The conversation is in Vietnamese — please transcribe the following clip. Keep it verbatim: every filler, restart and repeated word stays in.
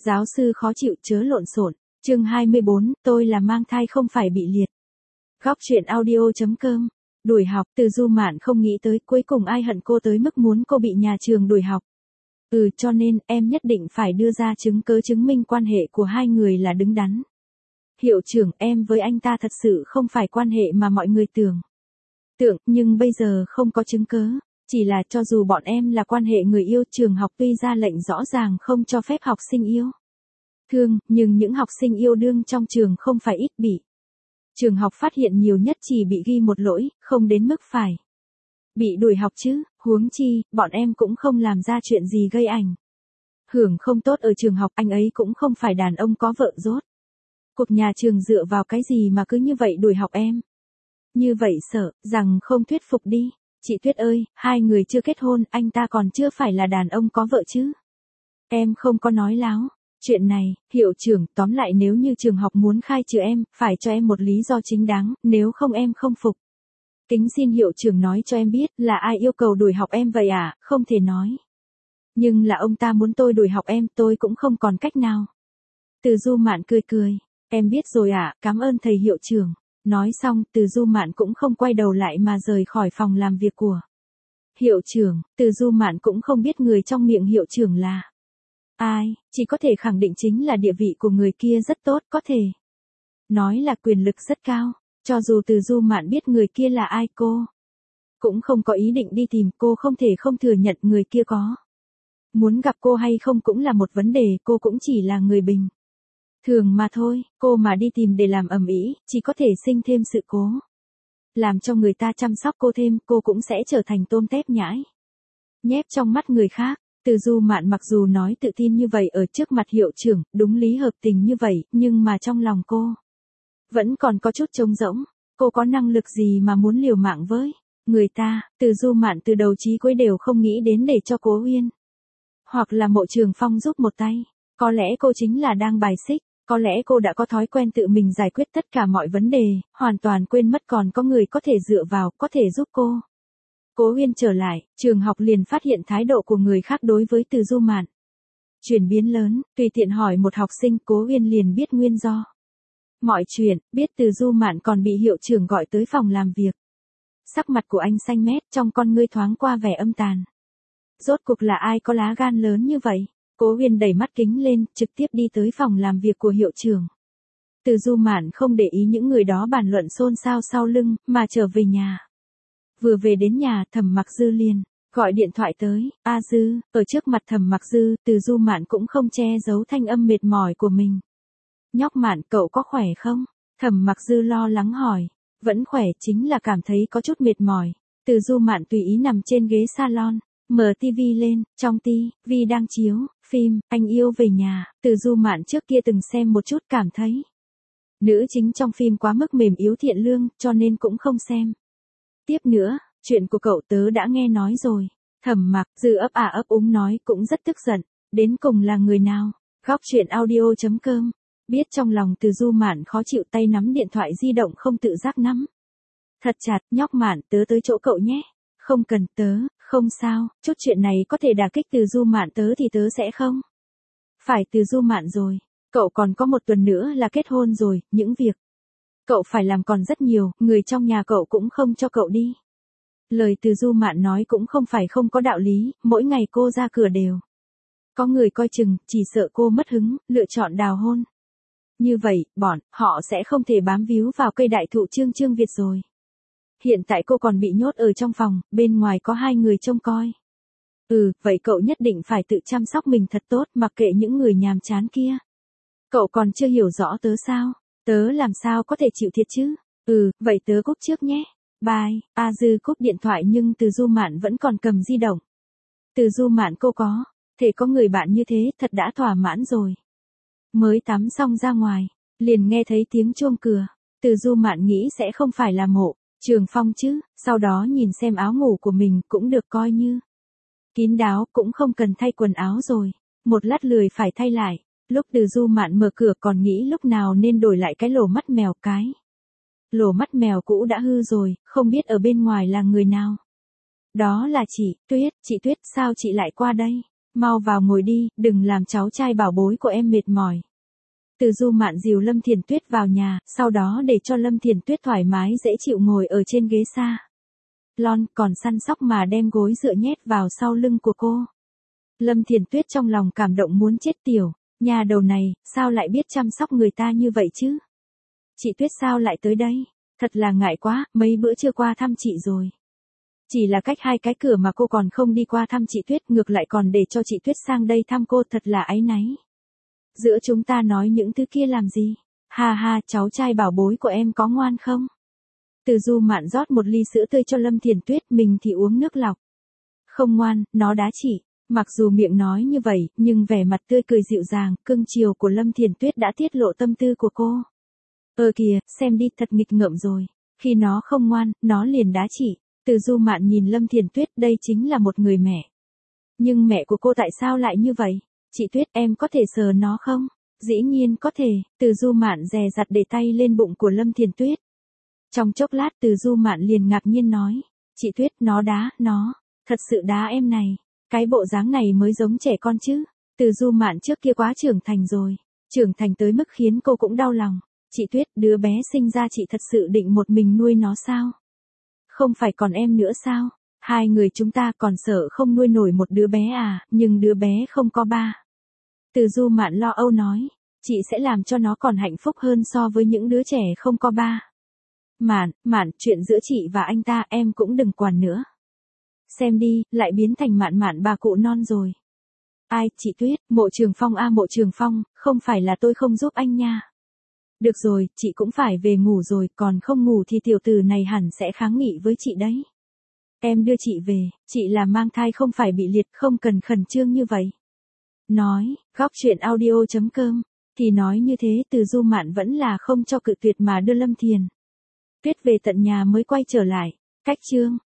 Giáo sư khó chịu chớ lộn xộn. Chương hai mươi bốn, tôi là mang thai không phải bị liệt. Góc truyện audio chấm com. Đuổi học, Từ Du Mạn không nghĩ tới cuối cùng ai hận cô tới mức muốn cô bị nhà trường đuổi học. Ừ, cho nên em nhất định phải đưa ra chứng cứ chứng minh quan hệ của hai người là đứng đắn. Hiệu trưởng, em với anh ta thật sự không phải quan hệ mà mọi người tưởng. Tưởng, nhưng bây giờ không có chứng cứ. Chỉ là cho dù bọn em là quan hệ người yêu, trường học tuy ra lệnh rõ ràng không cho phép học sinh yêu thương, nhưng những học sinh yêu đương trong trường không phải ít bị. Trường học phát hiện nhiều nhất chỉ bị ghi một lỗi, không đến mức phải bị đuổi học chứ, huống chi, bọn em cũng không làm ra chuyện gì gây ảnh hưởng không tốt ở trường học, anh ấy cũng không phải đàn ông có vợ rốt. Cuộc nhà trường dựa vào cái gì mà cứ như vậy đuổi học em? Như vậy sợ rằng không thuyết phục đi. Chị Tuyết ơi, hai người chưa kết hôn, anh ta còn chưa phải là đàn ông có vợ chứ? Em không có nói láo. Chuyện này, hiệu trưởng, tóm lại nếu như trường học muốn khai trừ em, phải cho em một lý do chính đáng, nếu không em không phục. Kính xin hiệu trưởng nói cho em biết là ai yêu cầu đuổi học em vậy à, không thể nói. Nhưng là ông ta muốn tôi đuổi học em, tôi cũng không còn cách nào. Từ Du Mạn cười cười, em biết rồi ạ, à, cảm ơn thầy hiệu trưởng. Nói xong, Từ Du Mạn cũng không quay đầu lại mà rời khỏi phòng làm việc của hiệu trưởng. Từ Du Mạn cũng không biết người trong miệng hiệu trưởng là ai, chỉ có thể khẳng định chính là địa vị của người kia rất tốt, có thể nói là quyền lực rất cao. Cho dù Từ Du Mạn biết người kia là ai, cô cũng không có ý định đi tìm, cô không thể không thừa nhận người kia có muốn gặp cô hay không cũng là một vấn đề, cô cũng chỉ là người bình thường mà thôi, cô mà đi tìm để làm ầm ĩ, chỉ có thể sinh thêm sự cố. Làm cho người ta chăm sóc cô thêm, cô cũng sẽ trở thành tôm tép nhãi nhép trong mắt người khác. Từ Du Mạn mặc dù nói tự tin như vậy ở trước mặt hiệu trưởng, đúng lý hợp tình như vậy, nhưng mà trong lòng cô vẫn còn có chút trống rỗng. Cô có năng lực gì mà muốn liều mạng với người ta? Từ Du Mạn từ đầu chí cuối đều không nghĩ đến để cho Cố Uyên hoặc là Mộ Trường Phong giúp một tay. Có lẽ cô chính là đang bài xích. Có lẽ cô đã có thói quen tự mình giải quyết tất cả mọi vấn đề, hoàn toàn quên mất còn có người có thể dựa vào, có thể giúp cô. Cố Uyên trở lại, trường học liền phát hiện thái độ của người khác đối với Từ Du Mạn chuyển biến lớn, tùy tiện hỏi một học sinh, Cố Uyên liền biết nguyên do. Mọi chuyện, biết Từ Du Mạn còn bị hiệu trưởng gọi tới phòng làm việc. Sắc mặt của anh xanh mét, trong con ngươi thoáng qua vẻ âm tàn. Rốt cuộc là ai có lá gan lớn như vậy? Cố Uyên đẩy mắt kính lên, trực tiếp đi tới phòng làm việc của hiệu trưởng. Từ Du Mạn không để ý những người đó bàn luận xôn xao sau lưng, mà trở về nhà. Vừa về đến nhà, Thẩm Mặc Dư liền gọi điện thoại tới. A Dư, ở trước mặt Thẩm Mặc Dư, Từ Du Mạn cũng không che giấu thanh âm mệt mỏi của mình. Nhóc Mạn, cậu có khỏe không? Thẩm Mặc Dư lo lắng hỏi. Vẫn khỏe, chính là cảm thấy có chút mệt mỏi. Từ Du Mạn tùy ý nằm trên ghế salon. Mở tivi lên, trong tivi đang chiếu phim Anh Yêu Về Nhà. Từ Du Mạn trước kia từng xem một chút, cảm thấy nữ chính trong phim quá mức mềm yếu thiện lương, cho nên cũng không xem tiếp nữa. Chuyện của cậu tớ đã nghe nói rồi. Thẩm Mặc Dư ấp à ấp úng nói, cũng rất tức giận. Đến cùng là người nào? Góc truyện audio chấm com. Biết trong lòng Từ Du Mạn khó chịu, tay nắm điện thoại di động không tự giác nắm thật chặt. Nhóc Mạn, tớ tới chỗ cậu nhé. Không cần, tớ không sao, chút chuyện này có thể đả kích Từ Du Mạn tớ thì tớ sẽ không phải Từ Du Mạn rồi. Cậu còn có một tuần nữa là kết hôn rồi, những việc cậu phải làm còn rất nhiều, người trong nhà cậu cũng không cho cậu đi. Lời Từ Du Mạn nói cũng không phải không có đạo lý, mỗi ngày cô ra cửa đều có người coi chừng, chỉ sợ cô mất hứng, lựa chọn đào hôn. Như vậy, bọn họ sẽ không thể bám víu vào cây đại thụ Trương Trương Việt rồi. Hiện tại cô còn bị nhốt ở trong phòng, bên ngoài có hai người trông coi. Ừ, vậy cậu nhất định phải tự chăm sóc mình thật tốt, mặc kệ những người nhàm chán kia. Cậu còn chưa hiểu rõ tớ sao? Tớ làm sao có thể chịu thiệt chứ? Ừ, vậy tớ cúp trước nhé. Bye. A Dư cúp điện thoại nhưng Từ Du Mạn vẫn còn cầm di động. Từ Du Mạn cô có thể có người bạn như thế, thật đã thỏa mãn rồi. Mới tắm xong ra ngoài, liền nghe thấy tiếng chuông cửa. Từ Du Mạn nghĩ sẽ không phải là Mộ Trường Phong chứ, sau đó nhìn xem áo ngủ của mình cũng được coi như kín đáo, cũng không cần thay quần áo rồi. Một lát lười phải thay lại. Lúc Từ Du Mạn mở cửa còn nghĩ lúc nào nên đổi lại cái lỗ mắt mèo, cái lỗ mắt mèo cũ đã hư rồi, không biết ở bên ngoài là người nào. Đó là chị Tuyết. Chị Tuyết, sao chị lại qua đây? Mau vào ngồi đi, đừng làm cháu trai bảo bối của em mệt mỏi. Từ Du Mạn dìu Lâm Thiền Tuyết vào nhà, sau đó để cho Lâm Thiền Tuyết thoải mái dễ chịu ngồi ở trên ghế sa lon, còn săn sóc mà đem gối dựa nhét vào sau lưng của cô. Lâm Thiền Tuyết trong lòng cảm động muốn chết tiểu, nhà đầu này, sao lại biết chăm sóc người ta như vậy chứ? Chị Tuyết sao lại tới đây? Thật là ngại quá, mấy bữa chưa qua thăm chị rồi. Chỉ là cách hai cái cửa mà cô còn không đi qua thăm chị Tuyết, ngược lại còn để cho chị Tuyết sang đây thăm cô, thật là áy náy. Giữa chúng ta nói những thứ kia làm gì? Ha ha, cháu trai bảo bối của em có ngoan không? Từ Du Mạn rót một ly sữa tươi cho Lâm Thiền Tuyết, mình thì uống nước lọc. Không ngoan, nó đá chị. Mặc dù miệng nói như vậy, nhưng vẻ mặt tươi cười dịu dàng, cưng chiều của Lâm Thiền Tuyết đã tiết lộ tâm tư của cô. Ơ kìa, xem đi, thật nghịch ngợm rồi. Khi nó không ngoan, nó liền đá chị. Từ Du Mạn nhìn Lâm Thiền Tuyết, đây chính là một người mẹ. Nhưng mẹ của cô tại sao lại như vậy? Chị Tuyết, em có thể sờ nó không? Dĩ nhiên có thể. Từ Du Mạn dè dặt để tay lên bụng của Lâm Thiền Tuyết. Trong chốc lát Từ Du Mạn liền ngạc nhiên nói. Chị Tuyết, nó đá, nó. Thật sự đá em này. Cái bộ dáng này mới giống trẻ con chứ. Từ Du Mạn trước kia quá trưởng thành rồi. Trưởng thành tới mức khiến cô cũng đau lòng. Chị Tuyết, đứa bé sinh ra chị thật sự định một mình nuôi nó sao? Không phải còn em nữa sao? Hai người chúng ta còn sợ không nuôi nổi một đứa bé à, nhưng đứa bé không có ba. Từ Du Mạn lo âu nói, chị sẽ làm cho nó còn hạnh phúc hơn so với những đứa trẻ không có ba. Mạn, Mạn, chuyện giữa chị và anh ta em cũng đừng quản nữa. Xem đi, lại biến thành Mạn Mạn bà cụ non rồi. Ai, chị Tuyết, Mộ Trường Phong a Mộ Trường Phong, không phải là tôi không giúp anh nha. Được rồi, chị cũng phải về ngủ rồi, còn không ngủ thì tiểu tử này hẳn sẽ kháng nghị với chị đấy. Em đưa chị về, chị là mang thai không phải bị liệt, không cần khẩn trương như vậy. Nói, góc truyện audio chấm com, thì nói như thế Từ Du Mạn vẫn là không cho cự tuyệt mà đưa Lâm Thiền Tuyết về tận nhà mới quay trở lại. Cách chương